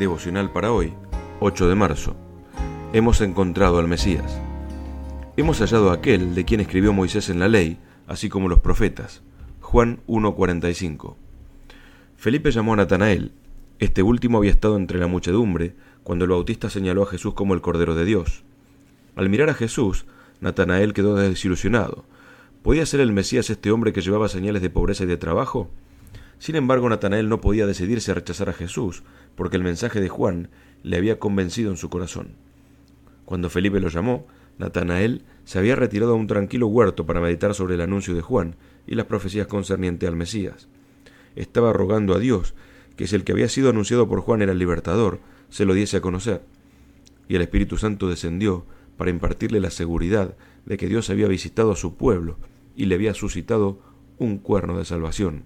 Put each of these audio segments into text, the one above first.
Devocional para hoy, 8 de marzo. Hemos encontrado al Mesías. Hemos hallado a aquel de quien escribió Moisés en la ley, así como los profetas. Juan 1:45. Felipe llamó a Natanael. Este último había estado entre la muchedumbre cuando el Bautista señaló a Jesús como el Cordero de Dios. Al mirar a Jesús, Natanael quedó desilusionado. ¿Podía ser el Mesías este hombre que llevaba señales de pobreza y de trabajo? Sin embargo, Natanael no podía decidirse a rechazar a Jesús, porque el mensaje de Juan le había convencido en su corazón. Cuando Felipe lo llamó, Natanael se había retirado a un tranquilo huerto para meditar sobre el anuncio de Juan y las profecías concernientes al Mesías. Estaba rogando a Dios que si el que había sido anunciado por Juan era el libertador, se lo diese a conocer. Y el Espíritu Santo descendió para impartirle la seguridad de que Dios había visitado a su pueblo y le había suscitado un cuerno de salvación.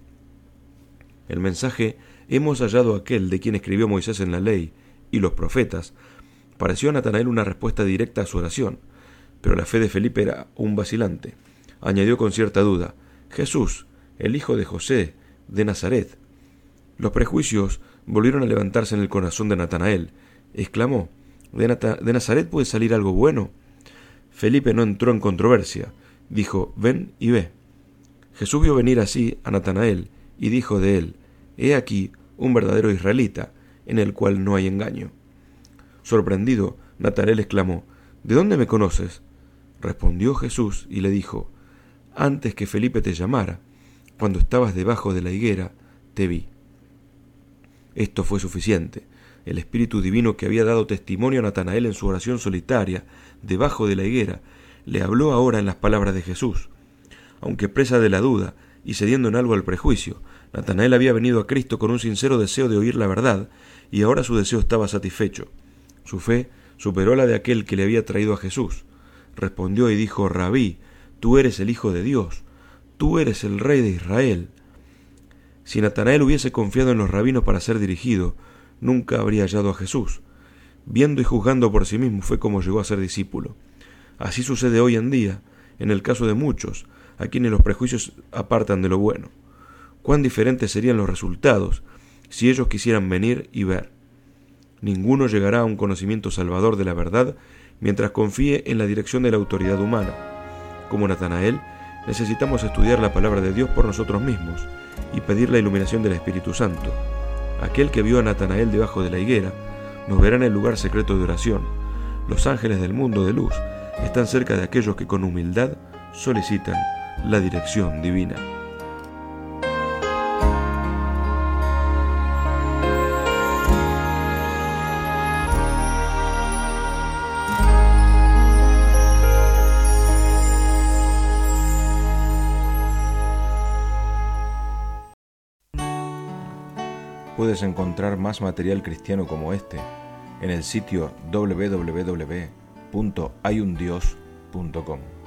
El mensaje «Hemos hallado a aquel de quien escribió Moisés en la ley y los profetas» pareció a Natanael una respuesta directa a su oración, pero la fe de Felipe era un vacilante. Añadió con cierta duda: «Jesús, el hijo de José, de Nazaret». Los prejuicios volvieron a levantarse en el corazón de Natanael. Exclamó: ¿De Nazaret puede salir algo bueno? Felipe no entró en controversia. Dijo: «Ven y ve». Jesús vio venir así a Natanael y dijo de él: «He aquí un verdadero israelita, en el cual no hay engaño». Sorprendido, Natanael exclamó: «¿De dónde me conoces?». Respondió Jesús y le dijo: «Antes que Felipe te llamara, cuando estabas debajo de la higuera, te vi». Esto fue suficiente. El Espíritu Divino que había dado testimonio a Natanael en su oración solitaria, debajo de la higuera, le habló ahora en las palabras de Jesús. Aunque presa de la duda y cediendo en algo al prejuicio, Natanael había venido a Cristo con un sincero deseo de oír la verdad, y ahora su deseo estaba satisfecho. Su fe superó la de aquel que le había traído a Jesús. Respondió y dijo: «Rabí, tú eres el Hijo de Dios, tú eres el Rey de Israel». Si Natanael hubiese confiado en los rabinos para ser dirigido, nunca habría hallado a Jesús. Viendo y juzgando por sí mismo fue como llegó a ser discípulo. Así sucede hoy en día, en el caso de muchos, a quienes los prejuicios apartan de lo bueno. Cuán diferentes serían los resultados si ellos quisieran venir y ver. Ninguno llegará a un conocimiento salvador de la verdad mientras confíe en la dirección de la autoridad humana. Como Natanael, necesitamos estudiar la palabra de Dios por nosotros mismos y pedir la iluminación del Espíritu Santo. Aquel que vio a Natanael debajo de la higuera nos verá en el lugar secreto de oración. Los ángeles del mundo de luz están cerca de aquellos que con humildad solicitan la dirección divina. Puedes encontrar más material cristiano como este en el sitio www.hayundios.com.